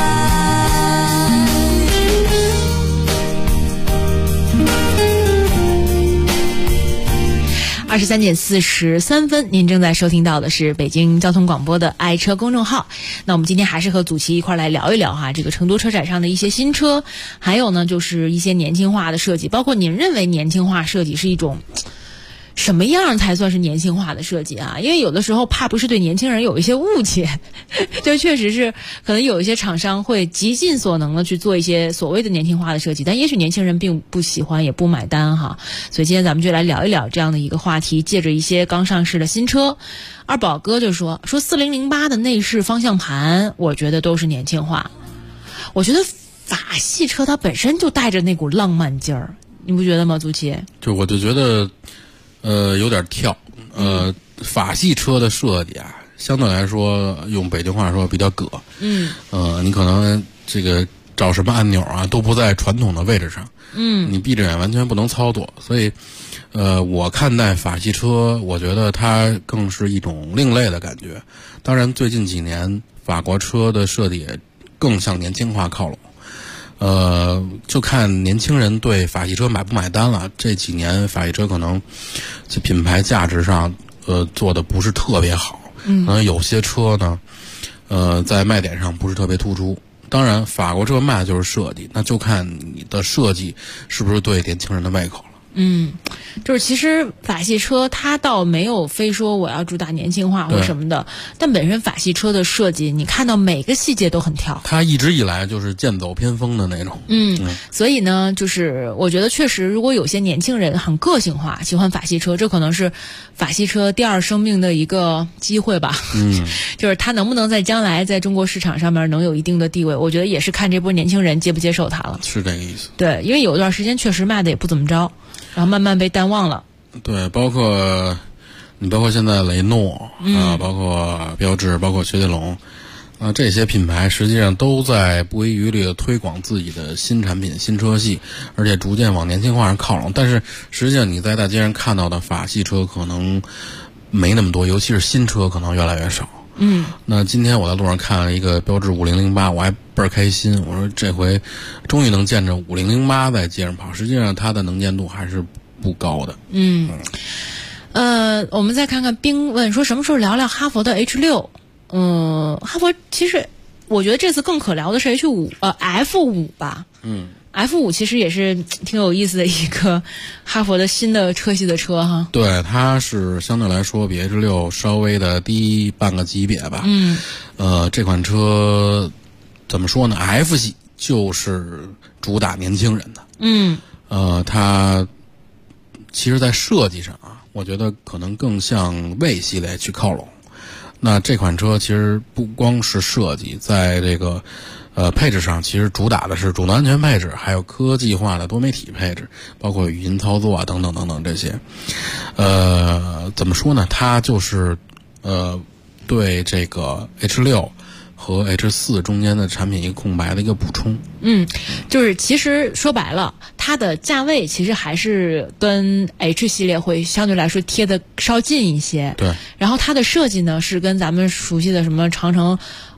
23点43分，您正在收听到的是北京交通广播的爱车公众号。那我们今天还是和祖奇一块来聊一聊哈，这个成都车展上的一些新车，还有呢就是一些年轻化的设计，包括您认为年轻化设计是一种什么样才算是年轻化的设计啊？因为有的时候怕不是对年轻人有一些误解，就确实是可能有一些厂商会极尽所能的去做一些所谓的年轻化的设计，但也许年轻人并不喜欢也不买单哈。所以今天咱们就来聊一聊这样的一个话题，借着一些刚上市的新车。二宝哥就说4008的内饰方向盘我觉得都是年轻化。我觉得法系车它本身就带着那股浪漫劲儿，你不觉得吗？足奇？ 就我就觉得有点跳。法系车的设计啊，相对来说用北京话说比较葛。你可能这个找什么按钮啊都不在传统的位置上。你闭着眼完全不能操作，所以我看待法系车，我觉得它更是一种另类的感觉。当然最近几年法国车的设计也更向年轻化靠拢。就看年轻人对法系车买不买单了。这几年法系车可能在品牌价值上做的不是特别好。可能有些车呢在卖点上不是特别突出。当然法国车卖的就是设计，那就看你的设计是不是对年轻人的胃口了。 就是其实法系车它倒没有非说我要主打年轻化或什么的，但本身法系车的设计你看到每个细节都很挑， 它一直以来就是剑走偏锋的那种。 所以呢就是我觉得确实如果有些年轻人很个性化喜欢法系车，这可能是法系车第二生命的一个机会吧。就是它能不能在将来在中国市场上面能有一定的地位，我觉得也是看这波年轻人接不接受它了。 是这个意思。 对，因为有一段时间确实卖的也不怎么着，然后慢慢被淡忘了。 对，包括现在雷诺包括标致，包括雪铁龙这些品牌实际上都在不遗余力的推广自己的新产品、新车系，而且逐渐往年轻化上靠拢。但是实际上你在大街上看到的法系车可能没那么多，尤其是新车可能越来越少。那今天我在路上看了一个标致5008，我还倍儿开心，我说这回终于能见着5008在街上跑。实际上它的能见度还是不高的。 我们再看看冰问说什么时候聊聊哈佛的 H6。哈佛其实我觉得这次更可聊的是 F5 吧。F5 其实也是挺有意思的一个哈佛的新的车系的车哈。 对，它是相对来说比 H6 稍微的低半个级别吧。这款车怎么说呢？ F 系就是主打年轻人的。它其实在设计上啊，我觉得可能更向魏系列去靠拢。那这款车其实不光是设计，在这个配置上其实主打的是主动安全配置，还有科技化的多媒体配置，包括语音操作啊等等等等这些。怎么说呢？它就是对这个 H6 和 H4 中间的产品一个空白的一个补充。 就是其实说白了它的价位其实还是跟 H 系列会相对来说贴的稍近一些。 对， 然后它的设计呢是跟咱们熟悉的什么长城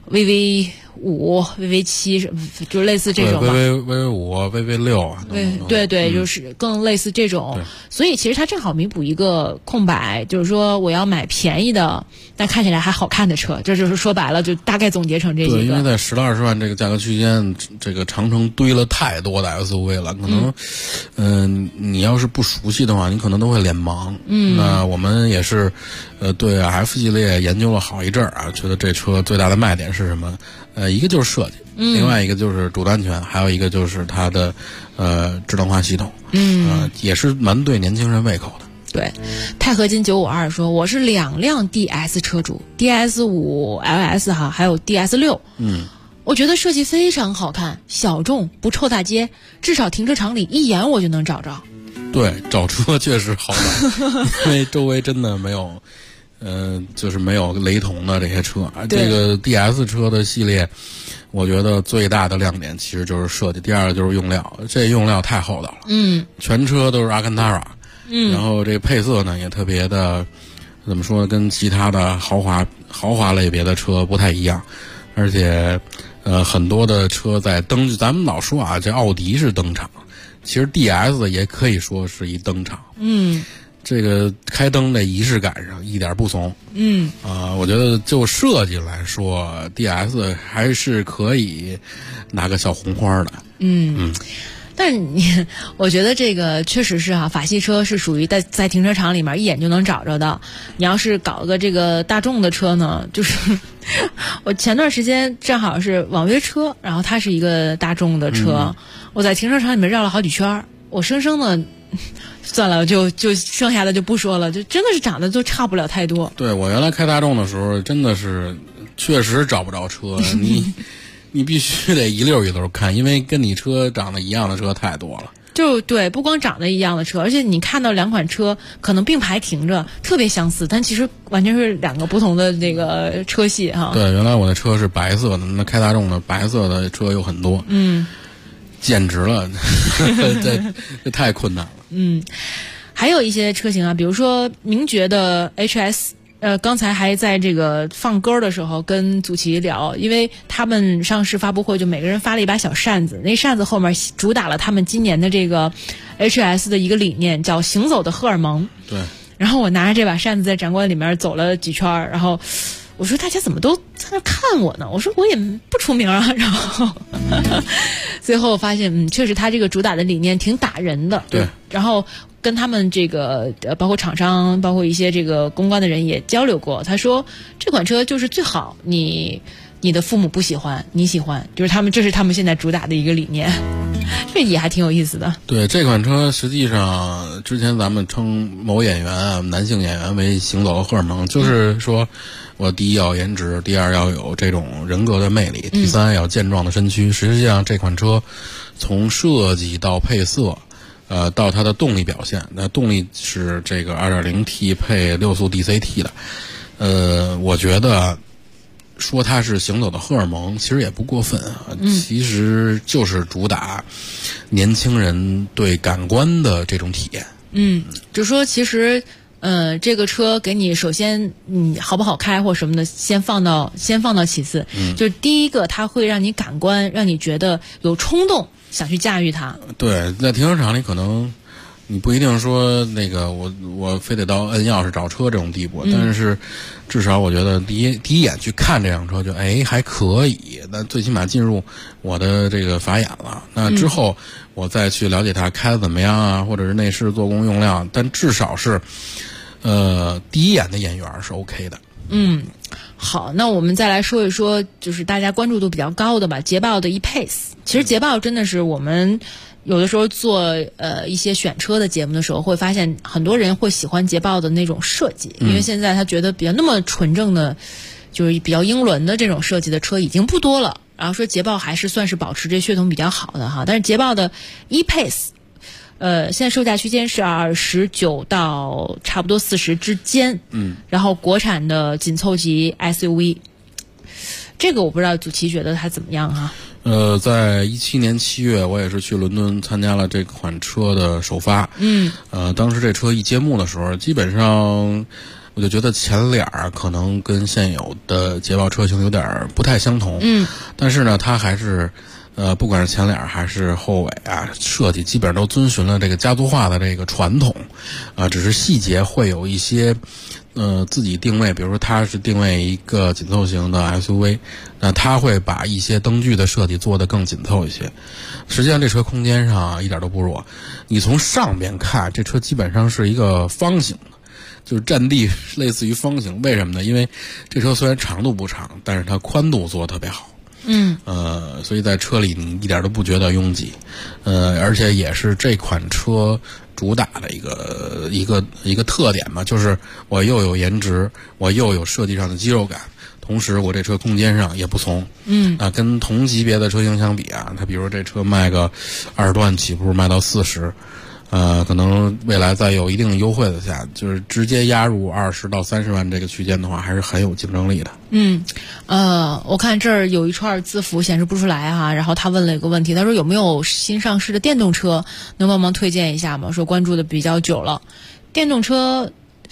VV5、VV7 就类似这种吧。 VV5、VV6 啊。 对，就是更类似这种。所以其实它正好弥补一个空白，就是说我要买便宜的但看起来还好看的车，这就是说白了就大概总结成这几个。 对，因为在10到20万这个价格区间，这个长城堆了太多的 SUV 了，可能你要是不熟悉的话，你可能都会脸盲。那我们也是对 F 系列研究了好一阵儿啊，觉得这车最大的卖点是什么？一个就是设计，另外一个就是主动安全，还有一个就是它的智能化系统。也是蛮对年轻人胃口的。 对，钛合金952说我是2辆 DS 车主， DS5 LS 哈，还有 DS6。我觉得设计非常好看，小众不臭大街，至少停车场里一眼我就能找着。 对，找车确实好难，因为周围真的没有就是没有雷同的这些车。这个 DS 车的系列我觉得最大的亮点其实就是设计，第二个就是用料，这用料太厚道了。全车都是阿坎塔拉。然后这个配色呢也特别的怎么说，跟其他的豪华类别的车不太一样。而且很多的车在咱们老说啊，这奥迪是登场，其实 DS 也可以说是一登场。这个开灯的仪式感上一点不怂。我觉得就设计来说 DS 还是可以拿个小红花的。 但是我觉得这个确实是哈，法系车是属于在停车场里面一眼就能找着的。你要是搞个这个大众的车呢，就是我前段时间正好是网约车，然后它是一个大众的车，我在停车场里面绕了好几圈，我生生的算了，就剩下的就不说了，就真的是长得就差不了太多。 对，我原来开大众的时候，真的是确实找不着车，你必须得一溜一溜看，因为跟你车长得一样的车太多了。 就对，不光长得一样的车，而且你看到两款车可能并排停着，特别相似，但其实完全是两个不同的这个车系哈。 对，原来我的车是白色的，那开大众的白色的车有很多，简直了，这太困难了。 还有一些车型啊，比如说名爵的 HS。刚才还在这个放歌的时候跟祖奇聊，因为他们上市发布会就每个人发了一把小扇子，那扇子后面主打了他们今年的这个 HS 的一个理念，叫行走的荷尔蒙。 对。 然后我拿着这把扇子在展馆里面走了几圈，然后我说大家怎么都在那看我呢？我说我也不出名啊。然后最后发现，确实他这个主打的理念挺打人的。 对。 然后跟他们这个包括厂商，包括一些这个公关的人也交流过，他说这款车就是最好你的父母不喜欢，你喜欢，就是这是他们现在主打的一个理念。这也还挺有意思的。 对，这款车实际上之前咱们称某演员啊，男性演员为行走的荷尔蒙，就是说我第一要颜值，第二要有这种人格的魅力，第三要健壮的身躯。实际上这款车从设计到配色到它的动力表现，那动力是这个 2.0T 配6速 DCT 的。我觉得说它是行走的荷尔蒙其实也不过分啊，其实就是主打年轻人对感官的这种体验。 就说其实这个车给你首先好不好开或什么的先放到其次，就是第一个它会让你感官让你觉得有冲动想去驾驭它。对， 在停车场里可能你不一定说那个我非得到摁钥匙找车这种地步，但是至少我觉得第一眼去看这辆车就还可以，那最起码进入我的这个法眼了。那之后我再去了解它开得怎么样啊，或者是内饰做工用料，但至少是第一眼的眼缘是 OK 的。 好，那我们再来说一说就是大家关注度比较高的吧，捷豹的 E-Pace。其实捷豹真的是我们有的时候做一些选车的节目的时候，会发现很多人会喜欢捷豹的那种设计，因为现在他觉得比较那么纯正的，就是比较英伦的这种设计的车已经不多了。然后说捷豹还是算是保持这血统比较好的哈，但是捷豹的 E-Pace。现在售价区间是29到差不多40之间，然后国产的紧凑级 SUV， 这个我不知道祖奇觉得它怎么样哈。 在17年7月，我也是去伦敦参加了这款车的首发。当时这车一揭幕的时候，基本上我就觉得前脸可能跟现有的捷豹车型有点不太相同。但是呢，它还是不管是前脸还是后尾啊，设计基本上都遵循了这个家族化的这个传统，只是细节会有一些自己定位，比如说它是定位一个紧凑型的 SUV， 那它会把一些灯具的设计做得更紧凑一些。实际上这车空间上一点都不弱，你从上边看这车基本上是一个方形的，就是占地类似于方形。为什么呢？因为这车虽然长度不长，但是它宽度做得特别好。所以在车里你一点都不觉得拥挤，而且也是这款车主打的一个特点嘛，就是我又有颜值，我又有设计上的肌肉感，同时我这车空间上也不怂。跟同级别的车型相比啊，它比如这车卖个20多万起步，卖到40。可能未来再有一定优惠的下，就是直接压入20到30万这个区间的话，还是很有竞争力的。 我看这儿有一串字符显示不出来哈，然后他问了一个问题，他说有没有新上市的电动车，能帮忙推荐一下吗？说关注的比较久了，电动车。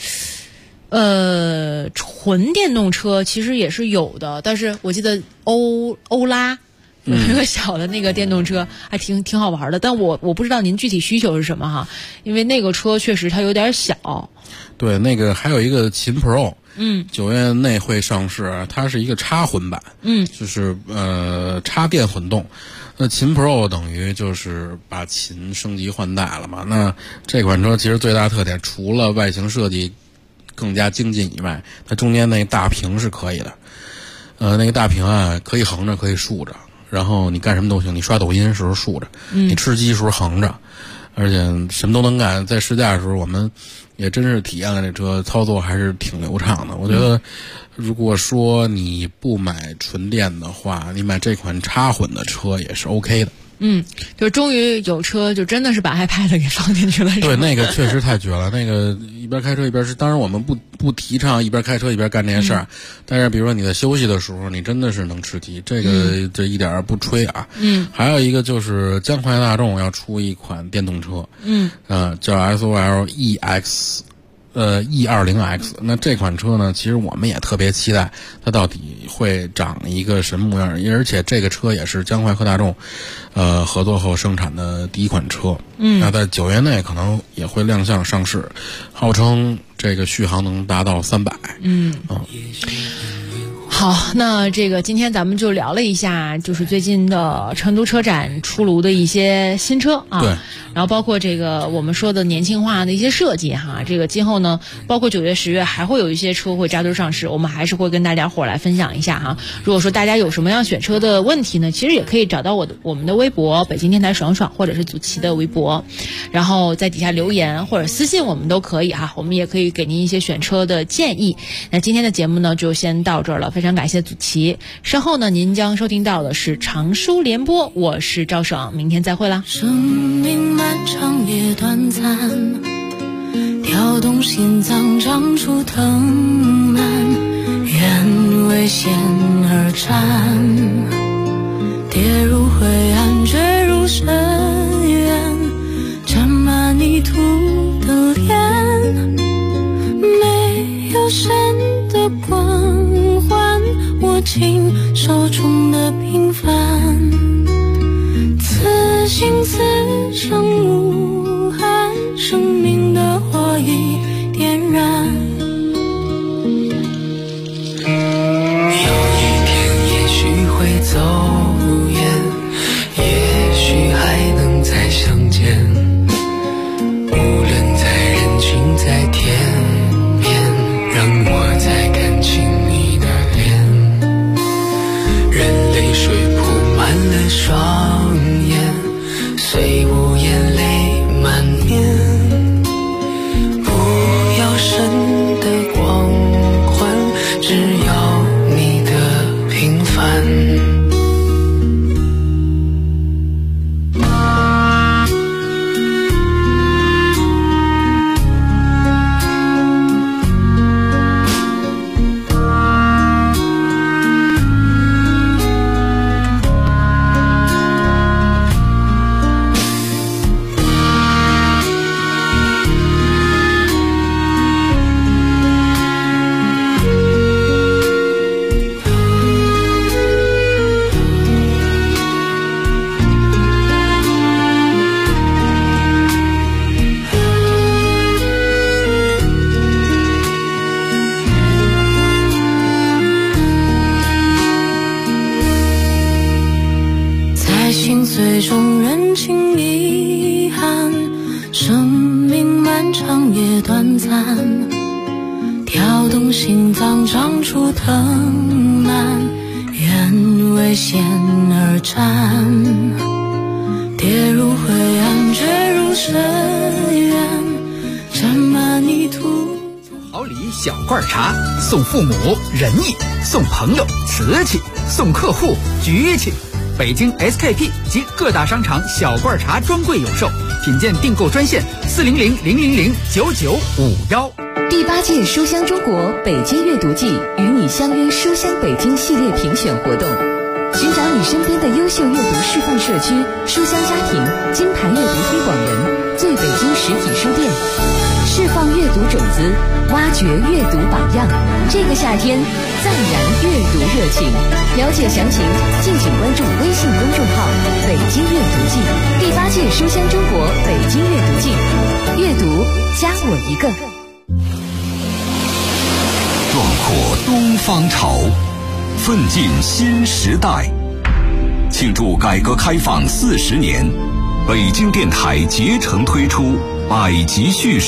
纯电动车其实也是有的，但是我记得欧拉。有一个小的那个电动车还挺好玩的，但我不知道您具体需求是什么哈，因为那个车确实它有点小。 对，那个还有一个秦 Pro， 9月内会上市，它是一个插混版，就是插电混动。 秦 Pro 等于就是把秦升级换代了嘛。那这款车其实最大特点，除了外形设计更加精进以外，它中间那大屏是可以的。那个大屏啊，可以横着，可以竖着，然后你干什么都行。你刷抖音时候竖着，你吃鸡时候横着，而且什么都能干。在试驾的时候，我们也真是体验了这车，操作还是挺流畅的。我觉得，如果说你不买纯电的话，你买这款插混的车也是 OK 的。 就终于有车，就真的是把 iPad 给放进去了。 对，那个确实太绝了。那个一边开车一边是，当然我们不提倡一边开车一边干这件事儿，但是比如说你在休息的时候，你真的是能吃鸡，这个这一点不吹啊。还有一个就是江淮大众要出一款电动车，叫 SOL EX。E20X， 那这款车呢，其实我们也特别期待它到底会长一个什么模样，而且这个车也是江淮和大众合作后生产的第一款车。那在9月内可能也会亮相上市，号称这个续航能达到300。 好，那这个今天咱们就聊了一下，就是最近的成都车展出炉的一些新车啊， 对， 然后包括这个我们说的年轻化的一些设计哈，这个今后呢，包括9月、10月还会有一些车会扎堆上市，我们还是会跟大家伙来分享一下哈。如果说大家有什么样选车的问题呢，其实也可以找到我们的微博北京电台爽爽，或者是祖奇的微博，然后在底下留言或者私信我们都可以哈，我们也可以给您一些选车的建议。那今天的节目呢就先到这儿了，非常感谢祖奇。稍后呢您将收听到的是长书联播，我是赵爽，明天再会啦。 生命漫长也短暂，跳动心脏长出藤蔓，愿为险而战，跌入灰暗坠入深渊，沾满泥土的脸，没有神的光环，握紧手中的平凡，自信自成无憾，生命的火已点燃。有一天也许会走远，也许还能再相见，无论在人群在天边，让我再看清你的脸。任泪水铺满了双眼，虽无眼泪满面，不要神的光环，只要你的平凡。最终认清遗憾，生命漫长也短暂，跳动心脏长出藤蔓，愿为险而战，跌入灰暗坠入深渊，沾满泥土。 好礼小罐茶，送父母仁义，送朋友瓷器，送客户局气。北京 SKP 及各大商场小罐茶专柜有售，品鉴订购专线400-000-9951。 第8届书香中国北京阅读季与你相约书香北京系列评选活动，寻找你身边的优秀阅读示范社区、书香家庭、金牌阅读推广人、最北京实体书店，释放阅读种子，挖掘阅读榜样。这个夏天暂燃阅读热情，了解详情敬请关注微信公众号北京阅读季。第8届书香中国北京阅读季，阅读加我一个。 壮阔东方潮，奋进新时代。请庆祝改革开放40年，北京电台竭诚推出百集叙事